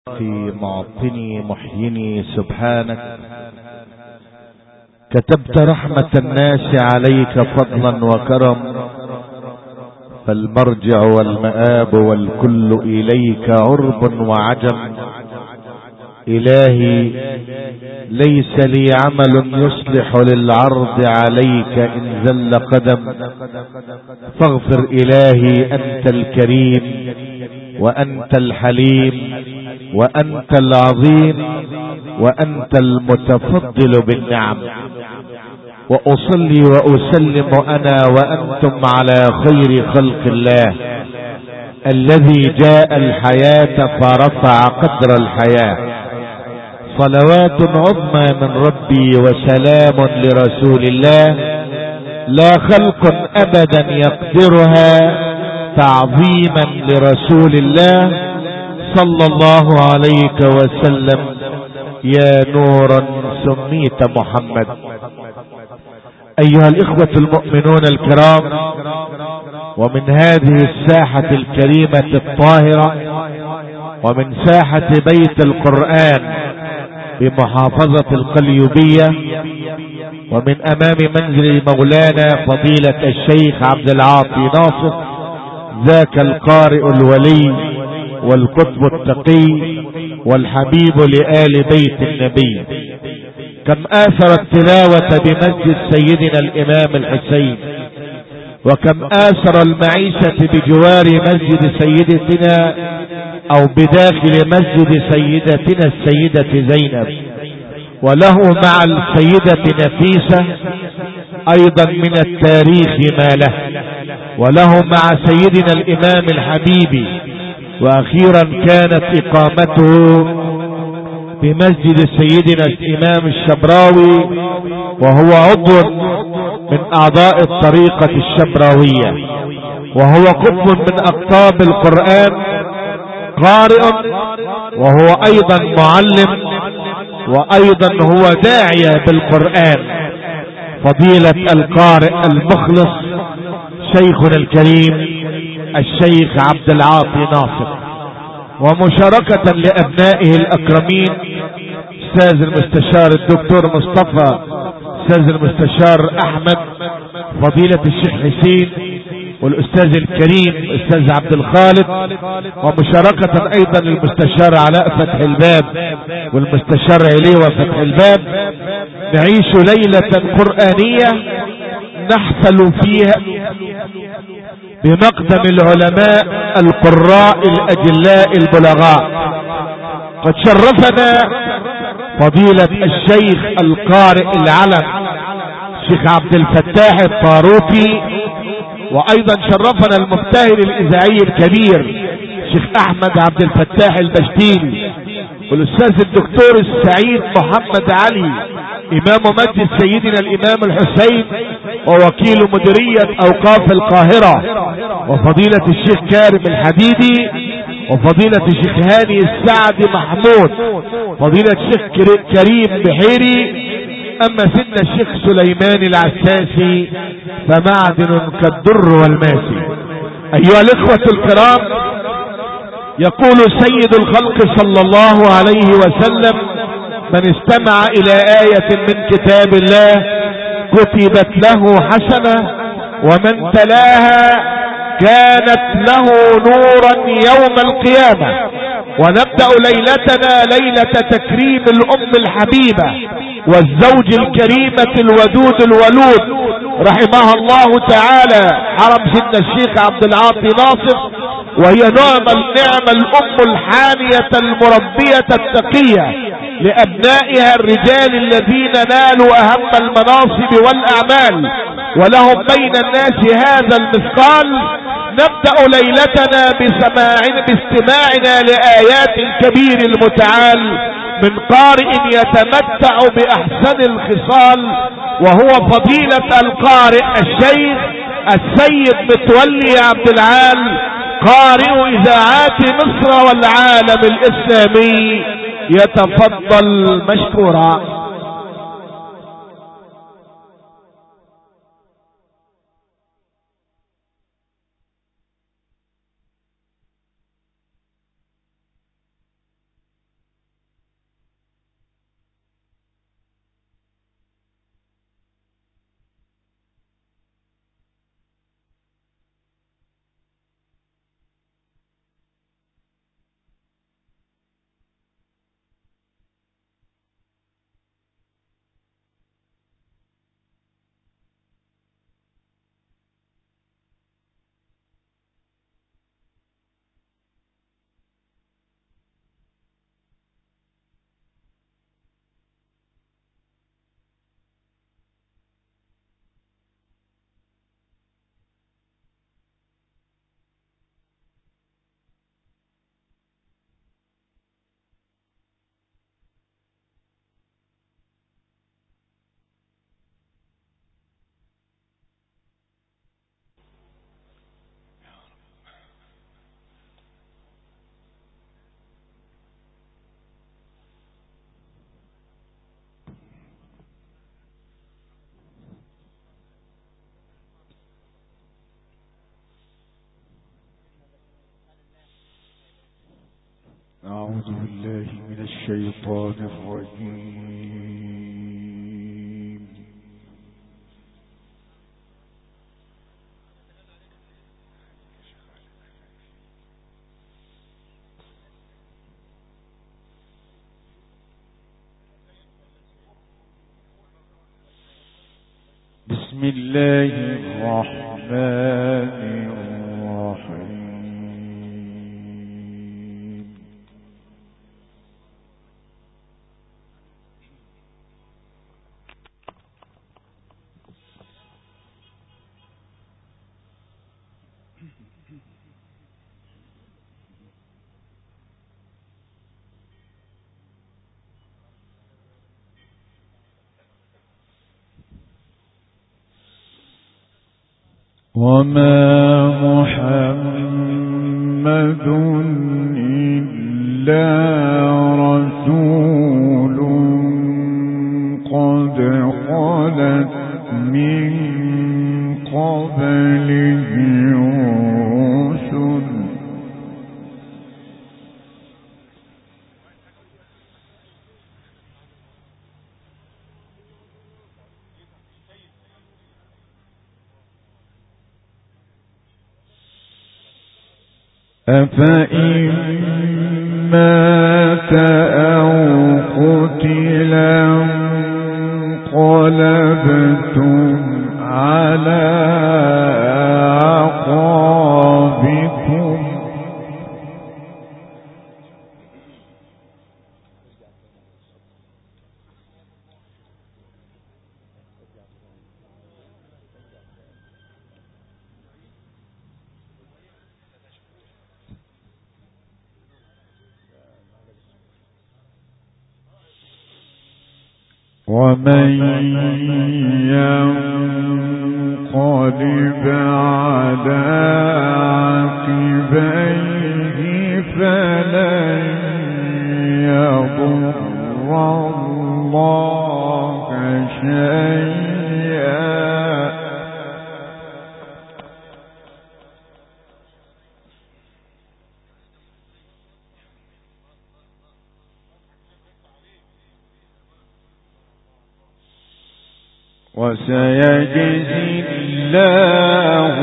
في معطني محيني سبحانك، كتبت رحمة الناس عليك فضلا وكرم، فالمرجع والمآب والكل إليك عرب وعجم. إلهي ليس لي عمل يصلح للعرض عليك إن زل قدم، فاغفر إلهي أنت الكريم وأنت الحليم وأنت العظيم وأنت المتفضل بالنعم. وأصلي وأسلم أنا وأنتم على خير خلق الله الذي جاء الحياة فرفع قدر الحياة. صلوات عظمى من ربي وسلام لرسول الله، لا خلق أبدا يقدرها تعظيما لرسول الله صلى الله عليك وسلم. يا نورا سميت محمد. أيها الإخوة المؤمنون الكرام، ومن هذه الساحة الكريمة الطاهرة ومن ساحة بيت القرآن بمحافظة القليوبية، ومن أمام منزل مولانا فضيلة الشيخ عبد العاطي ناصر، ذاك القارئ الولي والقطب التقي والحبيب لآل بيت النبي، كم آثر التلاوة بمسجد سيدنا الإمام الحسين، وكم آثر المعيشة بجوار مسجد سيدتنا أو بداخل مسجد سيدتنا السيدة زينب، وله مع السيدة نفيسة أيضا من التاريخ ما له، وله مع سيدنا الإمام الحبيب. وأخيرا كانت إقامته بمسجد سيدنا الإمام الشبراوي، وهو عضو من أعضاء الطريقة الشبراوية، وهو قطب من أقطاب القرآن، قارئ وهو أيضا معلم، وأيضا هو داعية بالقرآن، فضيلة القارئ المخلص شيخنا الكريم الشيخ عبد العاطي ناصر. ومشاركة لأبنائه الأكرمين أستاذ المستشار الدكتور مصطفى، أستاذ المستشار أحمد، فضيلة الشيخ حسين، والأستاذ الكريم أستاذ عبد الخالق، ومشاركة أيضا المستشار علاء فتح الباب والمستشار عليوة فتح الباب. نعيش ليلة قرآنية نحفل فيها بمقدم العلماء القراء الأجلاء البلغاء. قد شرفنا فضيلة الشيخ القارئ العلم الشيخ عبد الفتاح الطاروطي، وأيضا شرفنا المبتهل الإذاعي الكبير الشيخ أحمد عبد الفتاح البشتيلي، والأستاذ الدكتور السعيد محمد علي إمام مسجد سيدنا الإمام الحسين ووكيل مديرية أوقاف القاهرة، وفضيلة الشيخ كارم الحديدي، وفضيلة الشيخ هاني السعد محمود، فضيلة الشيخ كريم بحيري، أما سيدنا الشيخ سليمان العساسي فمعدن كالدر والماسي. أيها الإخوة الكرام، يقول سيد الخلق صلى الله عليه وسلم: من استمع إلى آية من كتاب الله كتبت له حسنة، ومن تلاها كانت له نورا يوم القيامة. ونبدأ ليلتنا ليلة تكريم الأم الحبيبة والزوج الكريمة الودود الولود رحمها الله تعالى، حرم سيدنا الشيخ عبد العاطي ناصر، وهي نعم الأم الحانية المربية التقية لأبنائها الرجال الذين نالوا أهم المناصب والأعمال، ولهم بين الناس هذا المثقال. نبدأ ليلتنا باستماعنا لآيات الكبير المتعال من قارئ يتمتع بأحسن الخصال، وهو فضيلة القارئ الشيخ السيد متولي عبد العال، قارئ إذاعات مصر والعالم الإسلامي. يتفضل مشكورا. أعوذ بالله من الشيطان الرجيم. بسم الله الرحمن الرحيم. وما محمد إلا رسول قد خلت من قبله الرسل أفإن مات أو قتل انقلبتم على أعقابكم ومن ينقلب على عقبيه فلن يضر الله شيئا وسيجزي الله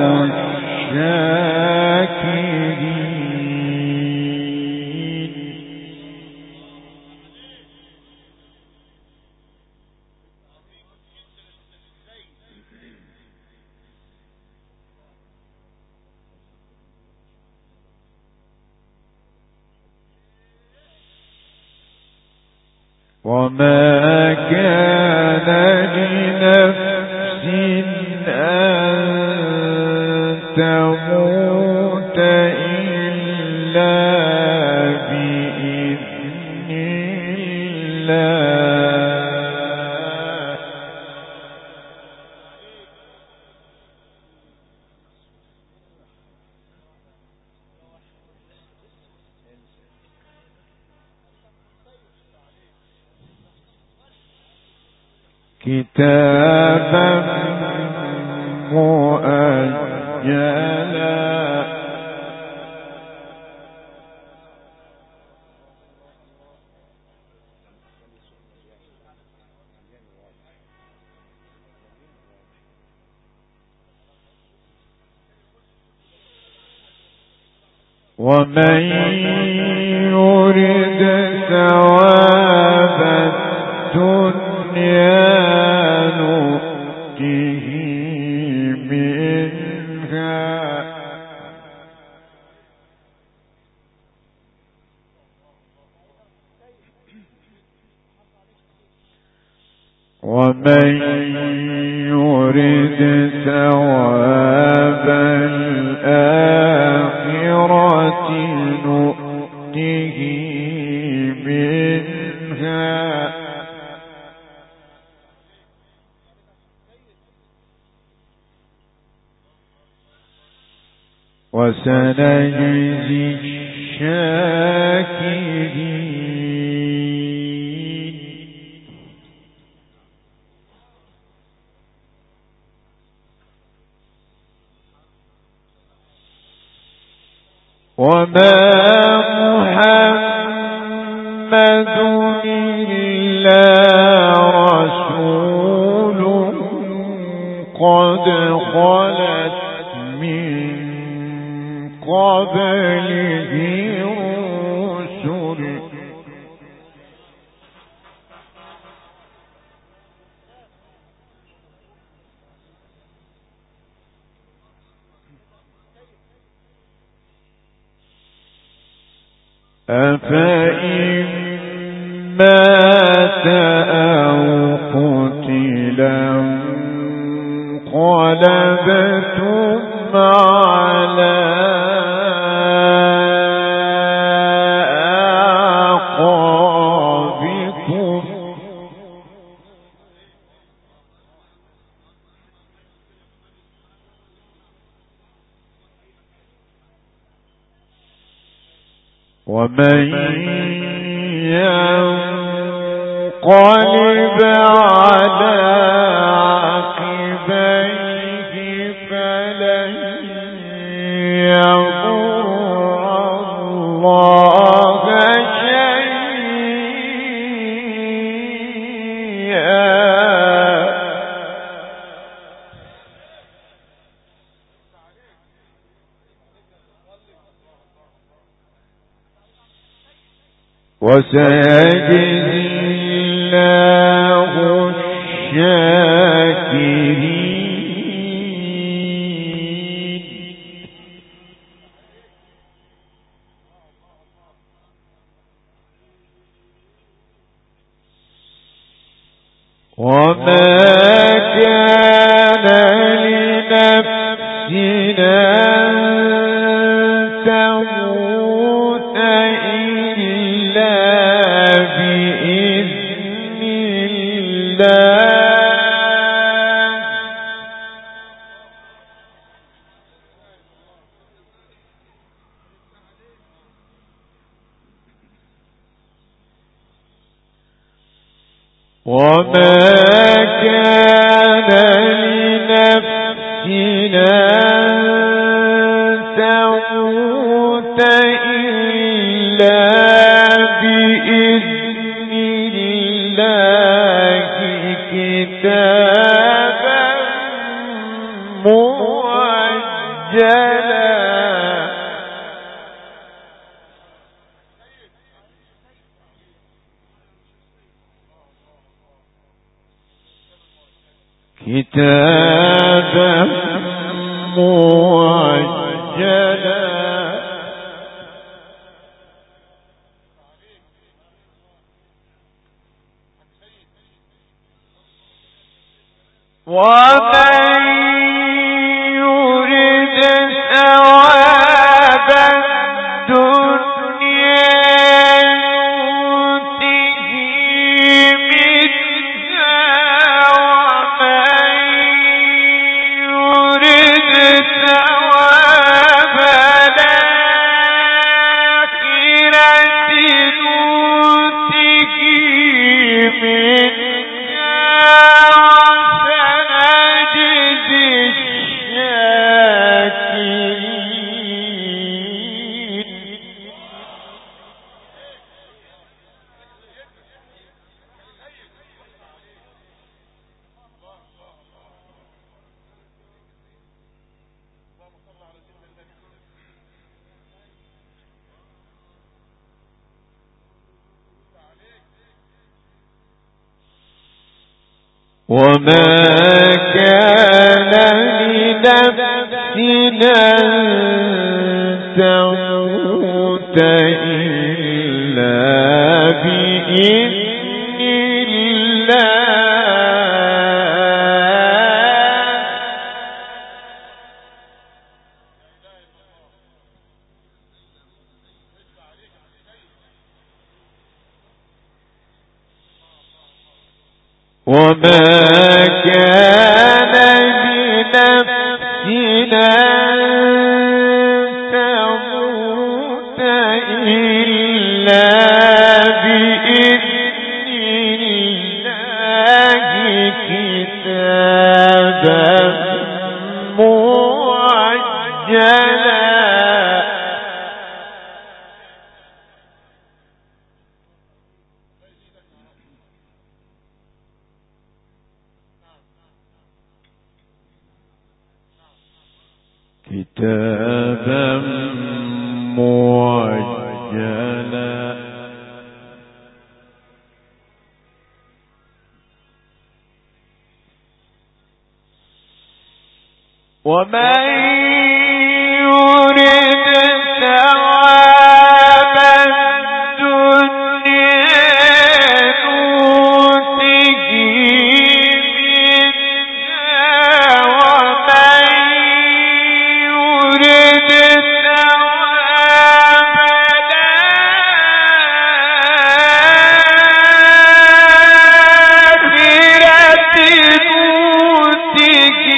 الشاكرين. وما كان لنفس أن تموت إلا بإذن الله كتابا مؤجلا ومن يرد ثواب الدنيا نؤته منها ومن يرد ثواب الآخرة نؤته منها وسنجزي الشاكرين. وما محمد إلا رسول قد خلت من قبله الرسل أفإن مات أو قتلا انقلبتم على أعقابكم ومن ينقلب على عقبيه فلن يضر الله شيئا وسيجزي الله الشاكرين وما كان لنفس أن تموت إلا بإذن الله وما كان لنفس أن تموت إلا بإذن الله كتابا مؤجلا كتابا مؤجلا ومن يرد ثواب الدنيا نؤته منها ومن يرد ثواب الآخرة نؤته منها وسنجزي الشاكرين وما كان لنفس أن تموت إلا بإذن الله وما كان لنفس أن تموت إلا بإذن الله كتابا مؤجلا كتابا موجلا ومن يريد ثواب الدنيا نؤته منها ومن يريد ثواب الآخرة نؤته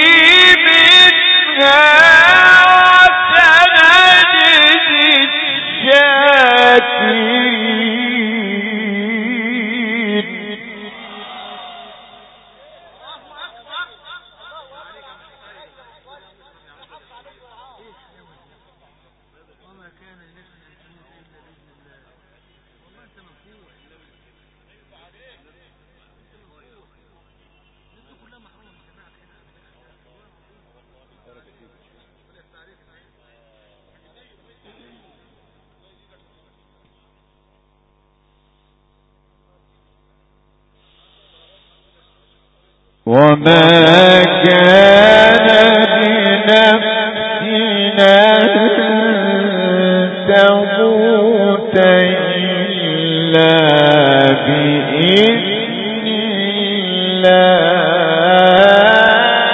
وما كان لنفس أن تموت إلا بإذن الله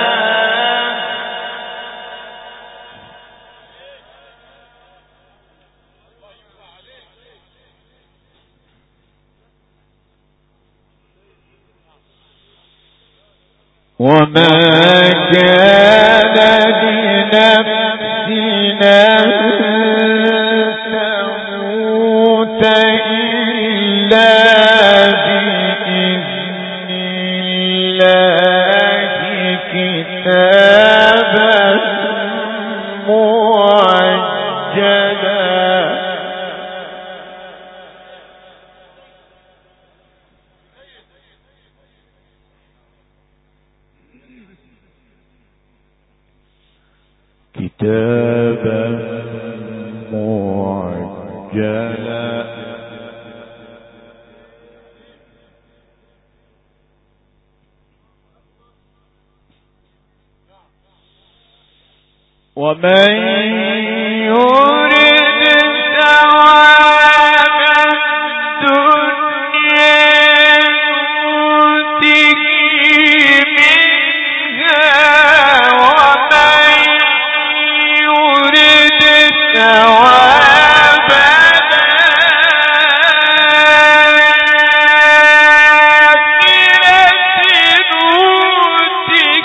وما كان لنفس أن تموت إلا بإذن الله كتابا مؤجلا كتابا مؤجلا ومن يريد ثواب الدنيا نؤته منها ومن يريد ثواب الآخرة نؤته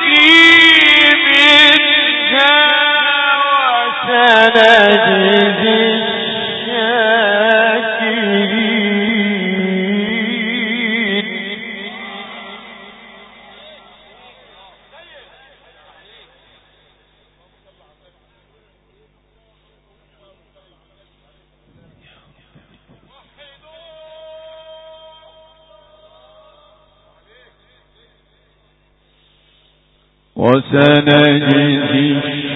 منها وسنجزي الشاكرين وسنجزي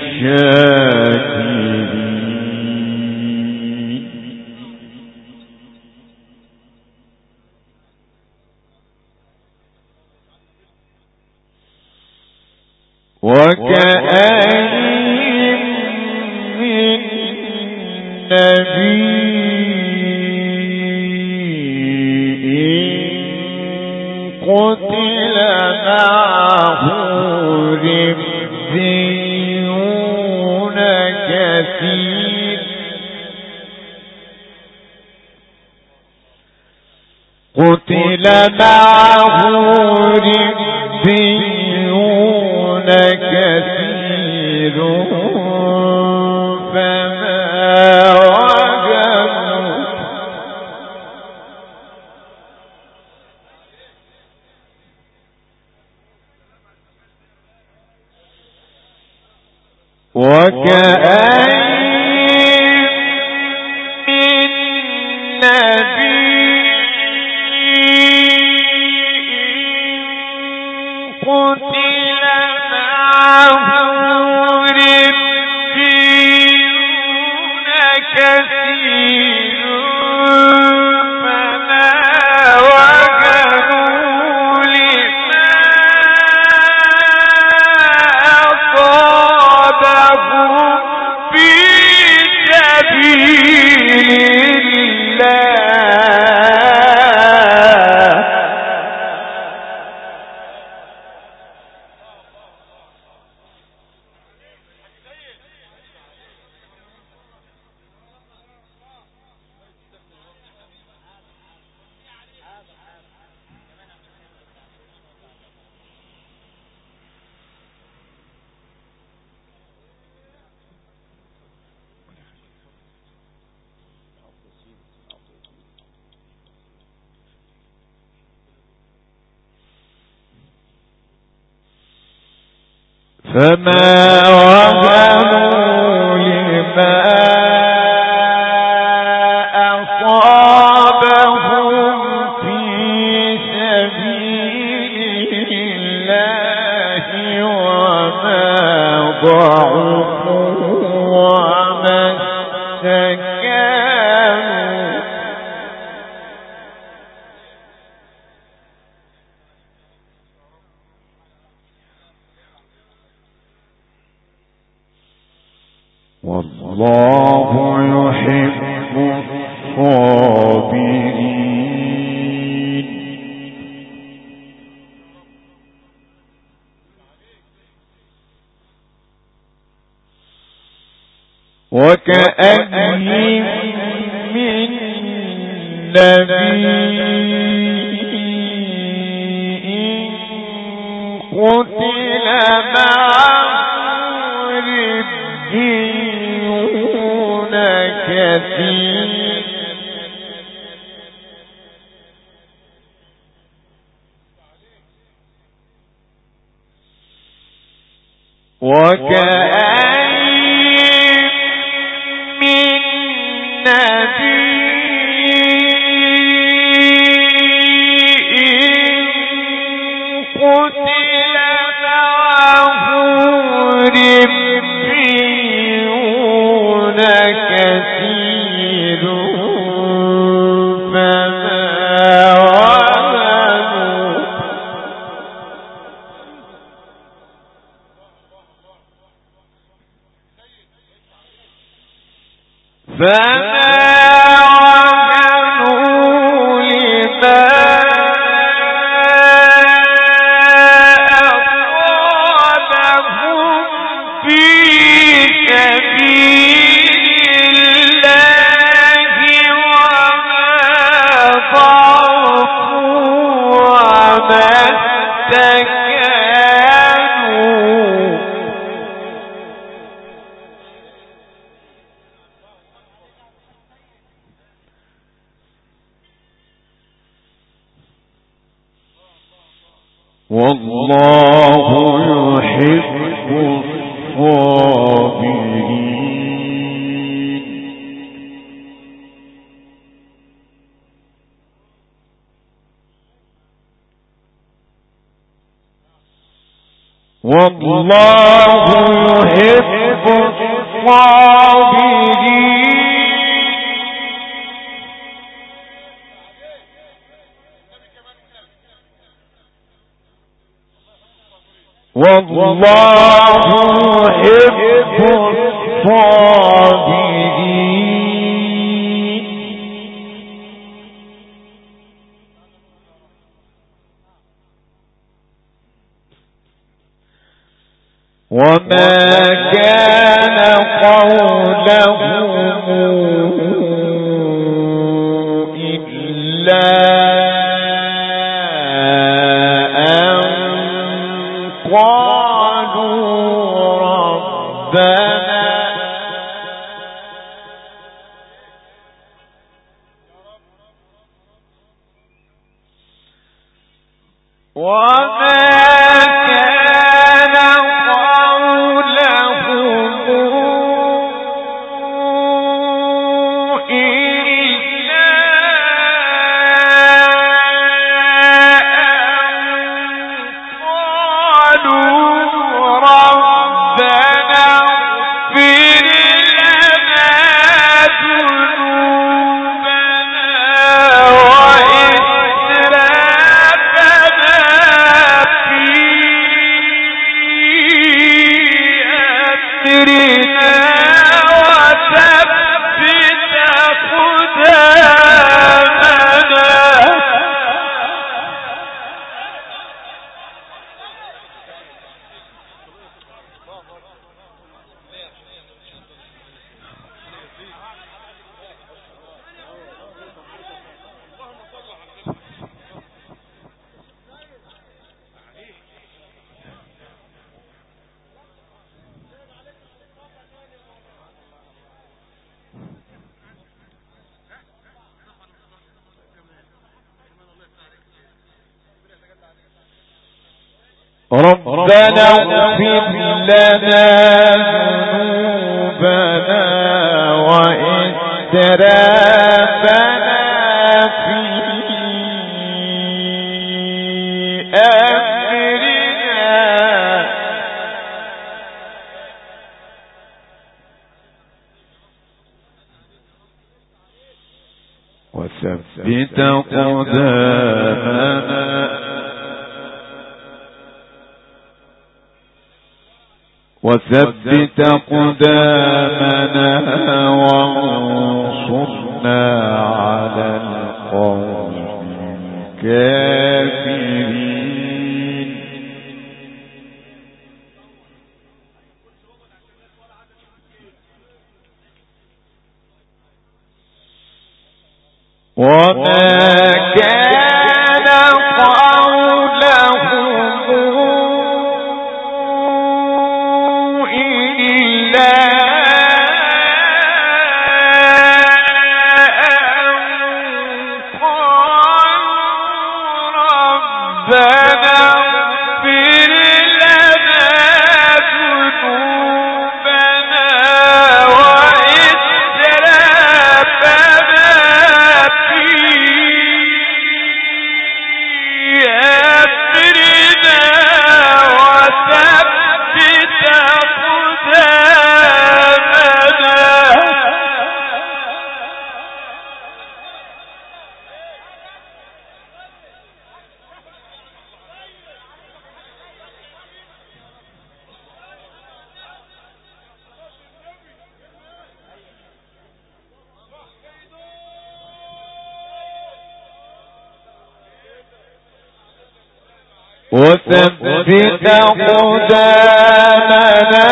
الشاكرين وكأين من نبي قتل معه ربيون كثير قتل معه ربيون كثير فما وكأين من نبي قتل معه ربيون فما وهنوا لما أصابهم في سبيل الله وما ضعفوا وما استكانوا والله يحب الصابرين. وكأين من نبي قتل معه ربيون كثير وكأين من نبي قتل معه ربيون كثير فما وهنوا لما أصابهم في سبيل الله وما ضعفوا وما استكانوا والله يحب الصابرين. والله يحب الصابرين. والله يحب الصابرين. وما كان قولهم إلا ربنا اغفر لنا ذنوبنا وإسرافنا في أمرنا وثبت قدامنا وثبت قدامنا وانصرنا على القوم الكافرين وما كان قولهم إلا أن قالوا ربنا اغفر لنا ذنوبنا وإسرافنا في أمرنا وثبت وثبت قدامنا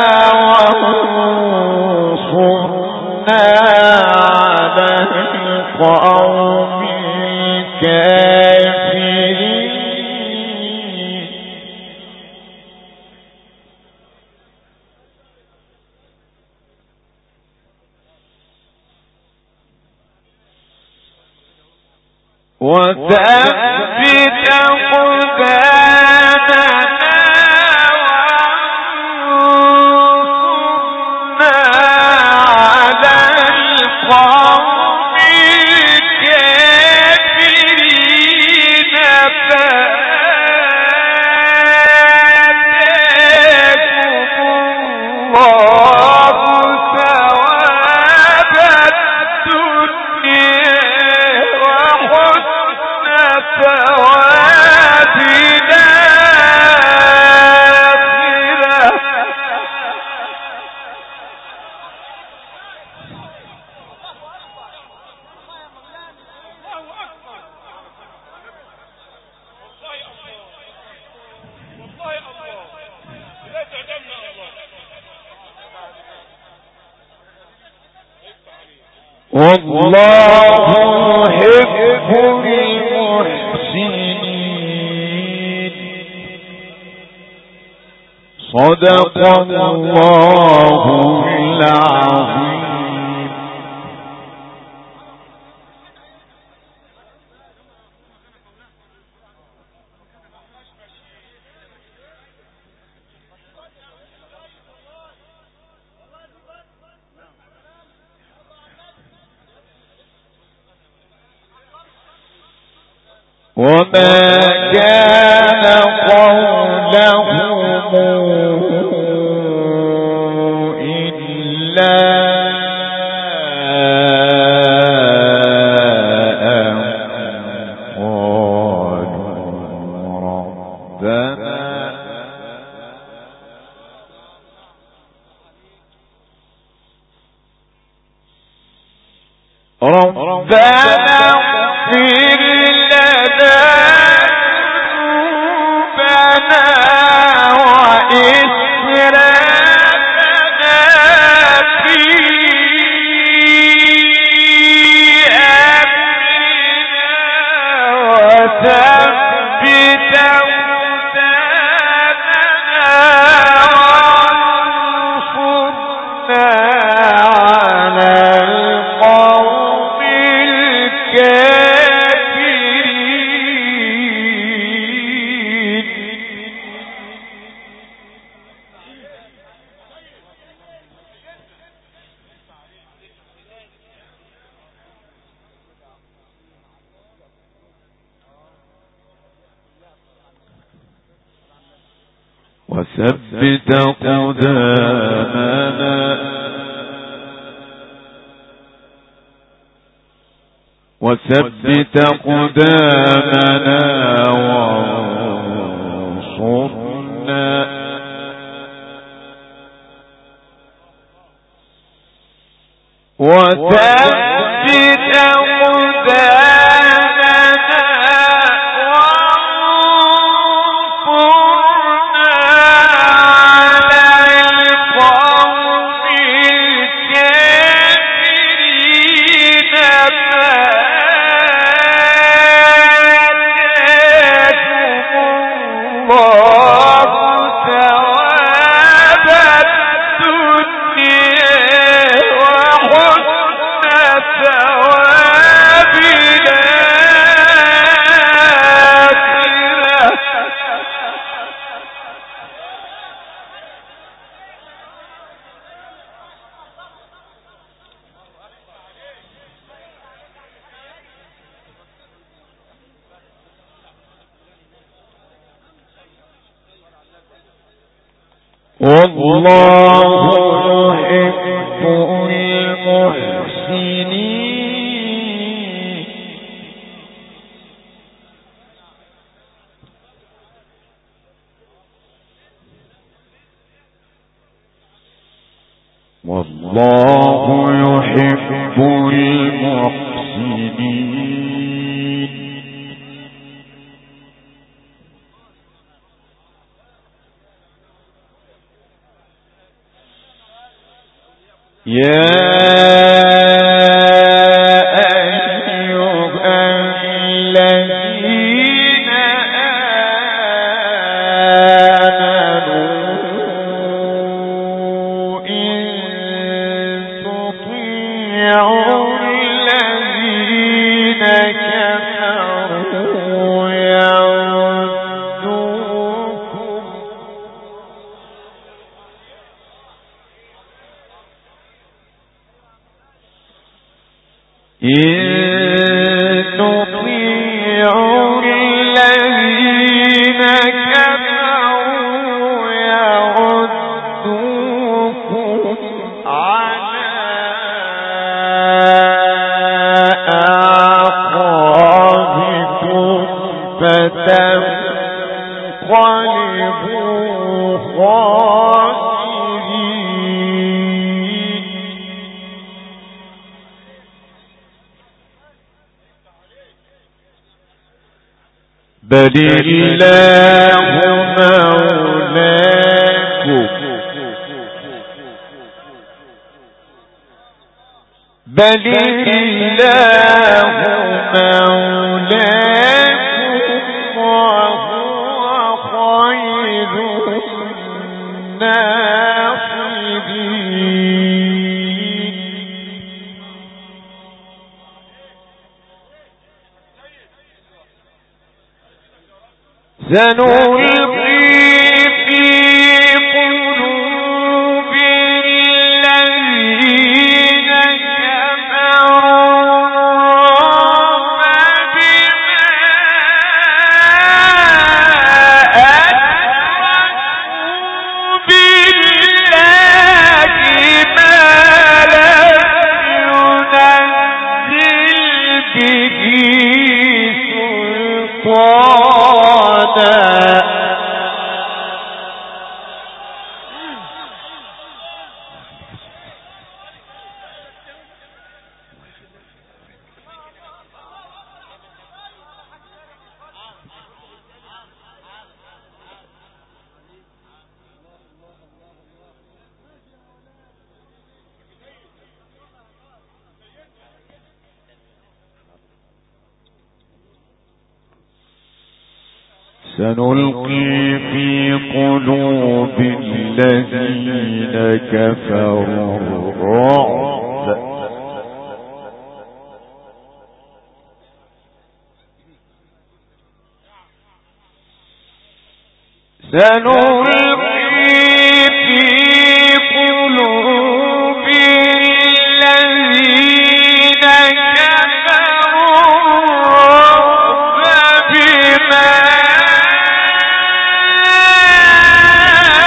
وانصرنا على القوم الكافرين وثبت قدامنا وانصرنا على القوم الكافرين فآتاكم الله ثواب الدنيا وحسن ثواب الآخرة والله يحب المحسنين صدق الله العظيم وما كان قولهم إلا أن قالوا ربنا اغفر لنا ذنوبنا وإسرافنا في أمرنا وثبت أقدامنا وانصرنا على القوم الكافرين وثبت قدامنا وثبت قدامنا وانصرنا وثبت والله يحب المحسنين والله يحب المحسنين يا أيها الذين آمنوا إن تطيعوا الذين كفروا يردوكم على أعقابكم فتنقلبوا خاسرين بل الله مولاكم بل الله مولاكم وهو خير الناصرين سنلقي في قلوب الذين كفروا الرعب بما أشركوا بالله ما لم ينزل به سلطانا سنلقي في قلوب الذين كفروا الرعب سنلقي في قلوب الذين كفروا الرعب بما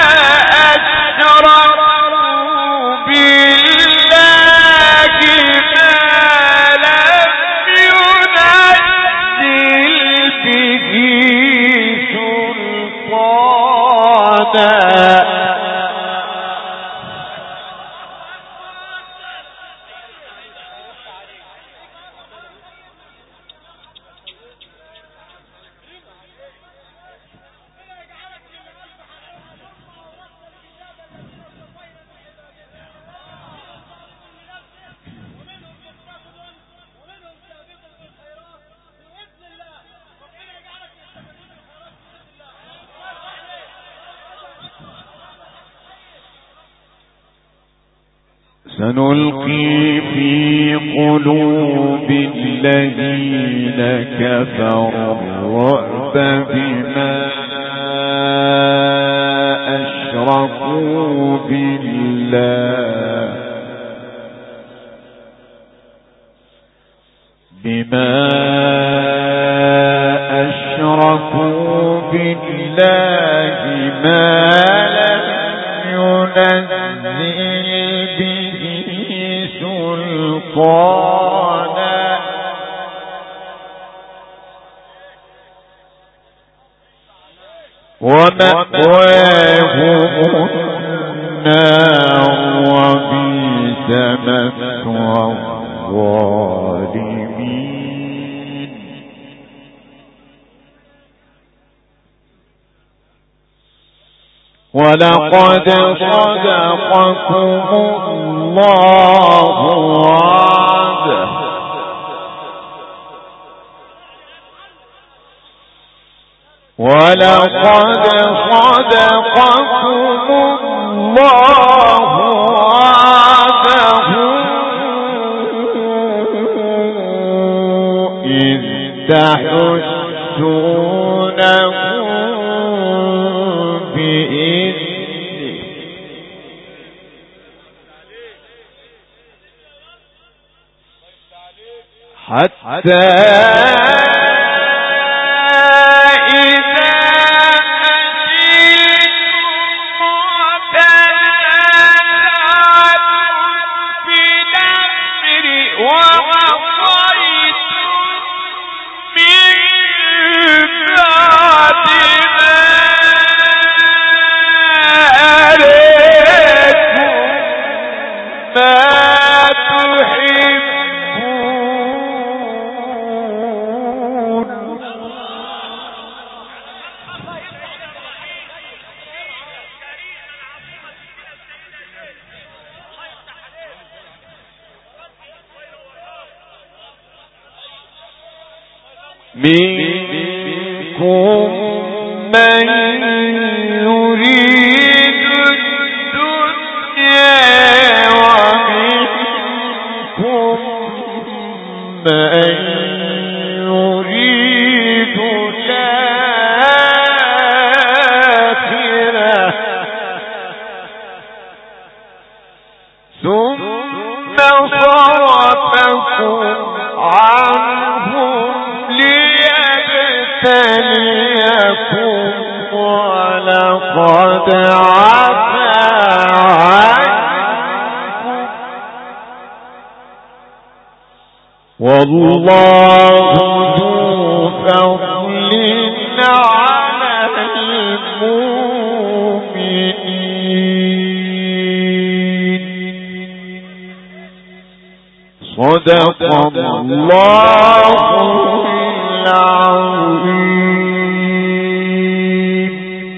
سنلقي في قلوب الذين كفروا الرعب بما أشركوا بالله ما لم ينزل به سلطانا ومأواهم النار وبئس مثوى الظالمين. ولقد صدقكم الله وعده ولقد صدقكم الله وعده إذ تحسونهم بإذنه حتى منكم من يريد الدنيا ومنكم من يريد الآخرة ثم صرفكم عنهم ليبتليكم ولقد عفا عنكم والله ذو فضل على المؤمنين. صدق الله العظيم.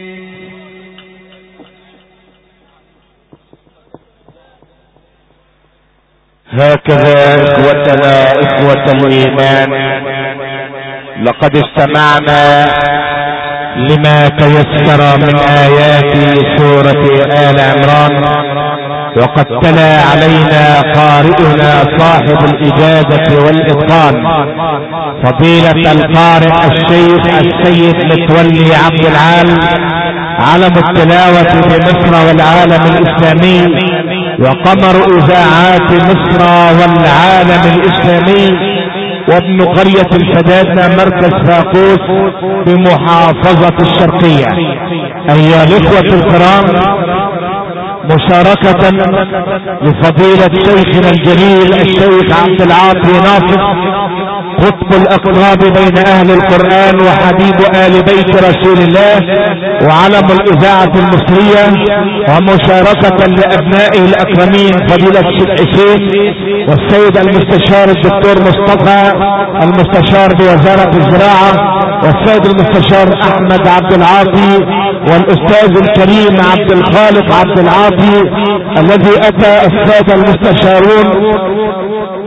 هكذا إخوتنا إخوة الإيمان لقد استمعنا لما تيسر من آيات سورة آل عمران، وقد تلا علينا قارئنا صاحب الإجازة والإتقان فضيلة القارئ الشيخ السيد متولي عبد العال علم التلاوة بمصر والعالم الإسلامي وقمر إذاعات مصر والعالم الإسلامي وابن قرية الفدادة مركز فاقوس بمحافظة الشرقية. أيها الإخوة الكرام، مشاركة لفضيلة شيخنا الجليل الشيخ عبد العاطي ناصر قطب الأقراب بين أهل القرآن وحبيب آل بيت رسول الله وعلم الإذاعة المصرية، ومشاركة لأبنائه الأكرمين فضيلة الشيخ حسين والسيد المستشار الدكتور مصطفى المستشار بوزارة الزراعة والسيد المستشار أحمد عبد العاطي والأستاذ الكريم عبد الخالق عبد العاطي الذي أتى السادة المستشارون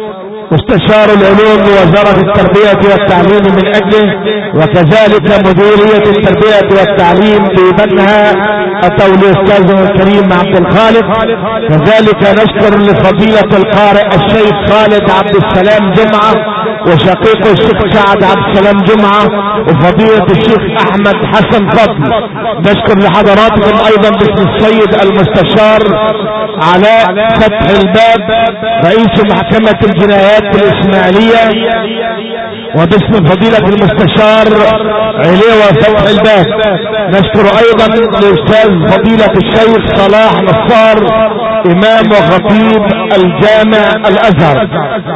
مستشار العلوم بوزارة التربية والتعليم من اجله، وكذلك مديرية التربية والتعليم بمنها اتوا الاستاذ الكريم عبد الخالق. كذلك نشكر لفضيلة القارئ الشيخ خالد عبد السلام جمعة وشقيقه الشيخ سعد عبد السلام جمعة وفضيلة الشيخ احمد حسن فضل. نشكر لحضراتكم ايضا باسم السيد المستشار علاء فتح الباب رئيس محكمة الجنايات الاسماعيلية، وباسم فضيلة المستشار عليوة فتح الباب. نشكر ايضا الاستاذ فضيلة الشيخ صلاح نصار امام وخطيب الجامع الازهر.